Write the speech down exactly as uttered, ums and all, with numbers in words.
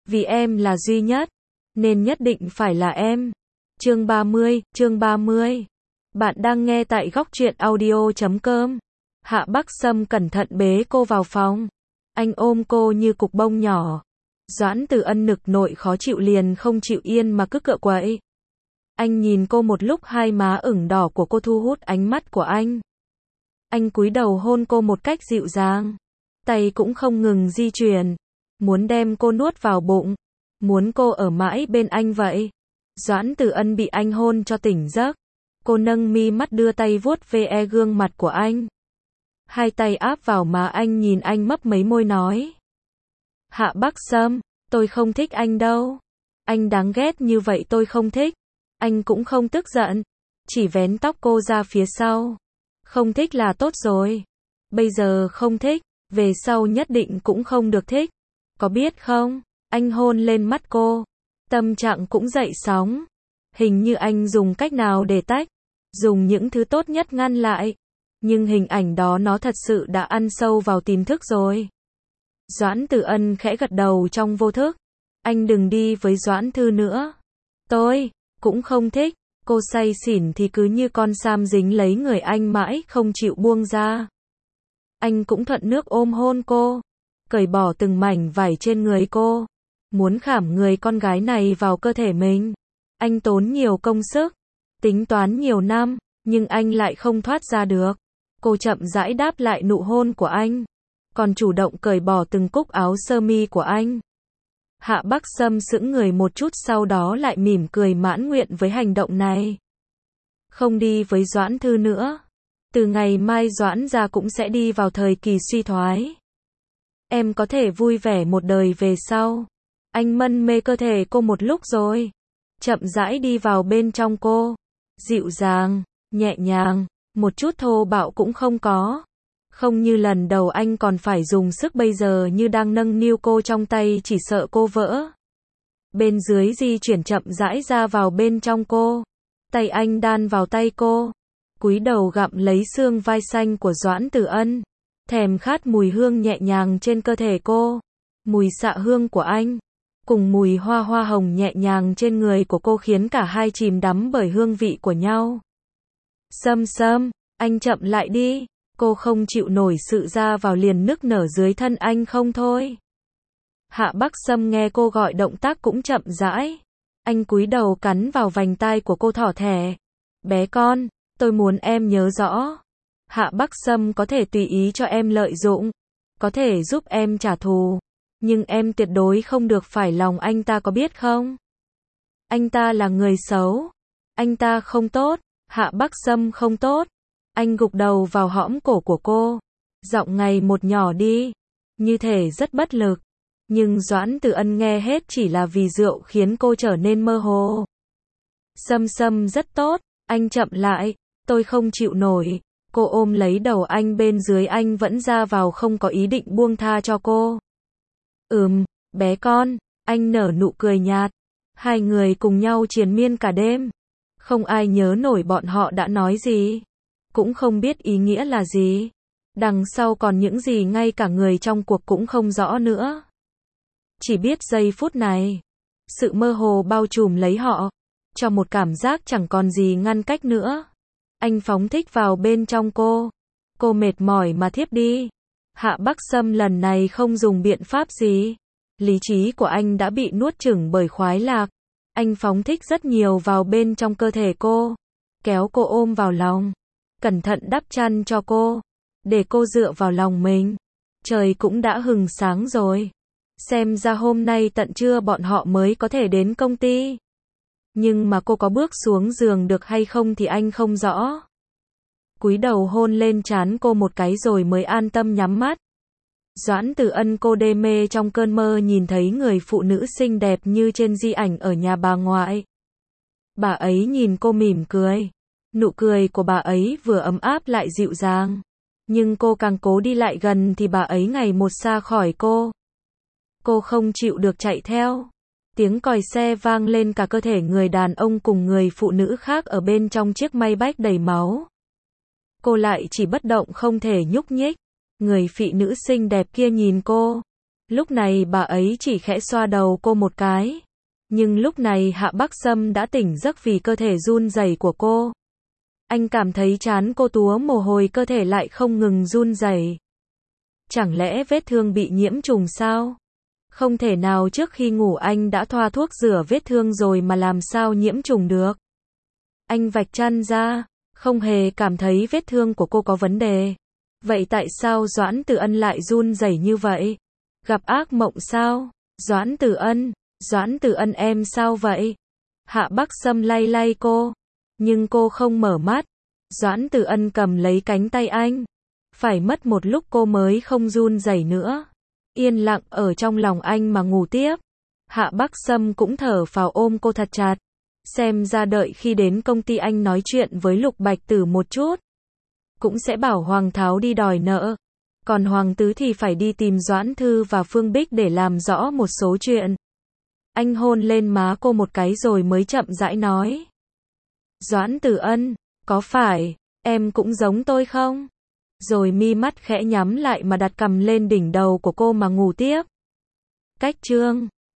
vì em là duy nhất, nên nhất định phải là em. Chương ba mươi, chương ba mươi. Bạn đang nghe tại góc truyện audio chấm com. Hạ Bắc Sâm cẩn thận bế cô vào phòng. Anh ôm cô như cục bông nhỏ. Doãn Từ Ân nực nội khó chịu liền không chịu yên mà cứ cựa quậy. Anh nhìn cô một lúc, hai má ửng đỏ của cô thu hút ánh mắt của anh. Anh cúi đầu hôn cô một cách dịu dàng. Tay cũng không ngừng di chuyển. Muốn đem cô nuốt vào bụng. Muốn cô ở mãi bên anh vậy. Doãn Từ Ân bị anh hôn cho tỉnh giấc. Cô nâng mi mắt đưa tay vuốt ve gương mặt của anh. Hai tay áp vào má anh, nhìn anh mấp mấy môi nói. Hạ Bắc Sâm, tôi không thích anh đâu. Anh đáng ghét như vậy tôi không thích. Anh cũng không tức giận. Chỉ vén tóc cô ra phía sau. Không thích là tốt rồi. Bây giờ không thích, về sau nhất định cũng không được thích. Có biết không? Anh hôn lên mắt cô. Tâm trạng cũng dậy sóng. Hình như anh dùng cách nào để tách. Dùng những thứ tốt nhất ngăn lại. Nhưng hình ảnh đó nó thật sự đã ăn sâu vào tiềm thức rồi. Doãn Từ Ân khẽ gật đầu trong vô thức. Anh đừng đi với Doãn Thư nữa. Tôi cũng không thích. Cô say xỉn thì cứ như con sam dính lấy người anh mãi không chịu buông ra. Anh cũng thuận nước ôm hôn cô. Cởi bỏ từng mảnh vải trên người cô. Muốn khảm người con gái này vào cơ thể mình. Anh tốn nhiều công sức. Tính toán nhiều năm. Nhưng anh lại không thoát ra được. Cô chậm rãi đáp lại nụ hôn của anh. Còn chủ động cởi bỏ từng cúc áo sơ mi của anh. Hạ Bắc Sâm sững người một chút, sau đó lại mỉm cười mãn nguyện với hành động này. Không đi với Doãn Thư nữa. Từ ngày mai Doãn gia cũng sẽ đi vào thời kỳ suy thoái. Em có thể vui vẻ một đời về sau. Anh mân mê cơ thể cô một lúc rồi. Chậm rãi đi vào bên trong cô. Dịu dàng, nhẹ nhàng, một chút thô bạo cũng không có. Không như lần đầu anh còn phải dùng sức, bây giờ như đang nâng niu cô trong tay, chỉ sợ cô vỡ. Bên dưới di chuyển chậm rãi ra vào bên trong cô. Tay anh đan vào tay cô. Cúi đầu gặm lấy xương vai xanh của Doãn Từ Ân. Thèm khát mùi hương nhẹ nhàng trên cơ thể cô. Mùi xạ hương của anh. Cùng mùi hoa hoa hồng nhẹ nhàng trên người của cô khiến cả hai chìm đắm bởi hương vị của nhau. Sâm Sâm, anh chậm lại đi. Cô không chịu nổi sự ra vào liền nức nở dưới thân anh không thôi. Hạ Bắc Sâm nghe cô gọi, động tác cũng chậm rãi. Anh cúi đầu cắn vào vành tai của cô thỏ thẻ. Bé con, tôi muốn em nhớ rõ. Hạ Bắc Sâm có thể tùy ý cho em lợi dụng. Có thể giúp em trả thù. Nhưng em tuyệt đối không được phải lòng anh ta, có biết không? Anh ta là người xấu. Anh ta không tốt. Hạ Bắc Sâm không tốt. Anh gục đầu vào hõm cổ của cô. Giọng ngày một nhỏ đi. Như thể rất bất lực. Nhưng Doãn Từ Ân nghe hết chỉ là vì rượu khiến cô trở nên mơ hồ. Sâm Sâm rất tốt. Anh chậm lại. Tôi không chịu nổi. Cô ôm lấy đầu anh, bên dưới anh vẫn ra vào, không có ý định buông tha cho cô. Ừm, bé con. Anh nở nụ cười nhạt. Hai người cùng nhau triền miên cả đêm. Không ai nhớ nổi bọn họ đã nói gì. Cũng không biết ý nghĩa là gì. Đằng sau còn những gì ngay cả người trong cuộc cũng không rõ nữa. Chỉ biết giây phút này, sự mơ hồ bao trùm lấy họ, cho một cảm giác chẳng còn gì ngăn cách nữa. Anh phóng thích vào bên trong cô. Cô mệt mỏi mà thiếp đi. Hạ Bắc Sâm lần này không dùng biện pháp gì. Lý trí của anh đã bị nuốt chửng bởi khoái lạc. Anh phóng thích rất nhiều vào bên trong cơ thể cô. Kéo cô ôm vào lòng. Cẩn thận đắp chăn cho cô. Để cô dựa vào lòng mình. Trời cũng đã hừng sáng rồi. Xem ra hôm nay tận trưa bọn họ mới có thể đến công ty. Nhưng mà cô có bước xuống giường được hay không thì anh không rõ. Cúi đầu hôn lên trán cô một cái rồi mới an tâm nhắm mắt. Doãn Từ Ân, cô đê mê trong cơn mơ nhìn thấy người phụ nữ xinh đẹp như trên di ảnh ở nhà bà ngoại. Bà ấy nhìn cô mỉm cười. Nụ cười của bà ấy vừa ấm áp lại dịu dàng. Nhưng cô càng cố đi lại gần thì bà ấy ngày một xa khỏi cô. Cô không chịu được chạy theo. Tiếng còi xe vang lên, cả cơ thể người đàn ông cùng người phụ nữ khác ở bên trong chiếc Maybach đầy máu. Cô lại chỉ bất động không thể nhúc nhích. Người phụ nữ xinh đẹp kia nhìn cô. Lúc này bà ấy chỉ khẽ xoa đầu cô một cái. Nhưng lúc này Hạ Bắc Sâm đã tỉnh giấc vì cơ thể run rẩy của cô. Anh cảm thấy trán cô túa mồ hôi, cơ thể lại không ngừng run rẩy. Chẳng lẽ vết thương bị nhiễm trùng sao? Không thể nào, trước khi ngủ anh đã thoa thuốc rửa vết thương rồi mà làm sao nhiễm trùng được. Anh vạch chăn ra, không hề cảm thấy vết thương của cô có vấn đề. Vậy tại sao Doãn Tử Ân lại run rẩy như vậy? Gặp ác mộng sao? Doãn Tử Ân, Doãn Tử Ân em sao vậy? Hạ Bắc Sâm lay lay cô, nhưng cô không mở mắt. Doãn Tử Ân cầm lấy cánh tay anh. Phải mất một lúc cô mới không run rẩy nữa. Yên lặng ở trong lòng anh mà ngủ tiếp. Hạ Bắc Sâm cũng thở phào ôm cô thật chặt. Xem ra đợi khi đến công ty anh nói chuyện với Lục Bạch Tử một chút. Cũng sẽ bảo Hoàng Tháo đi đòi nợ. Còn Hoàng Tứ thì phải đi tìm Doãn Thư và Phương Bích để làm rõ một số chuyện. Anh hôn lên má cô một cái rồi mới chậm rãi nói. Doãn Tử Ân, có phải em cũng giống tôi không? Rồi mi mắt khẽ nhắm lại mà đặt cằm lên đỉnh đầu của cô mà ngủ tiếp. Cách chương